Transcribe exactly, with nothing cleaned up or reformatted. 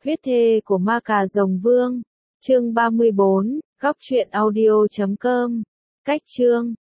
Huyết thê của ma cà rồng vương. Chương ba mươi bốn, góc truyện audio chấm com. Cách chương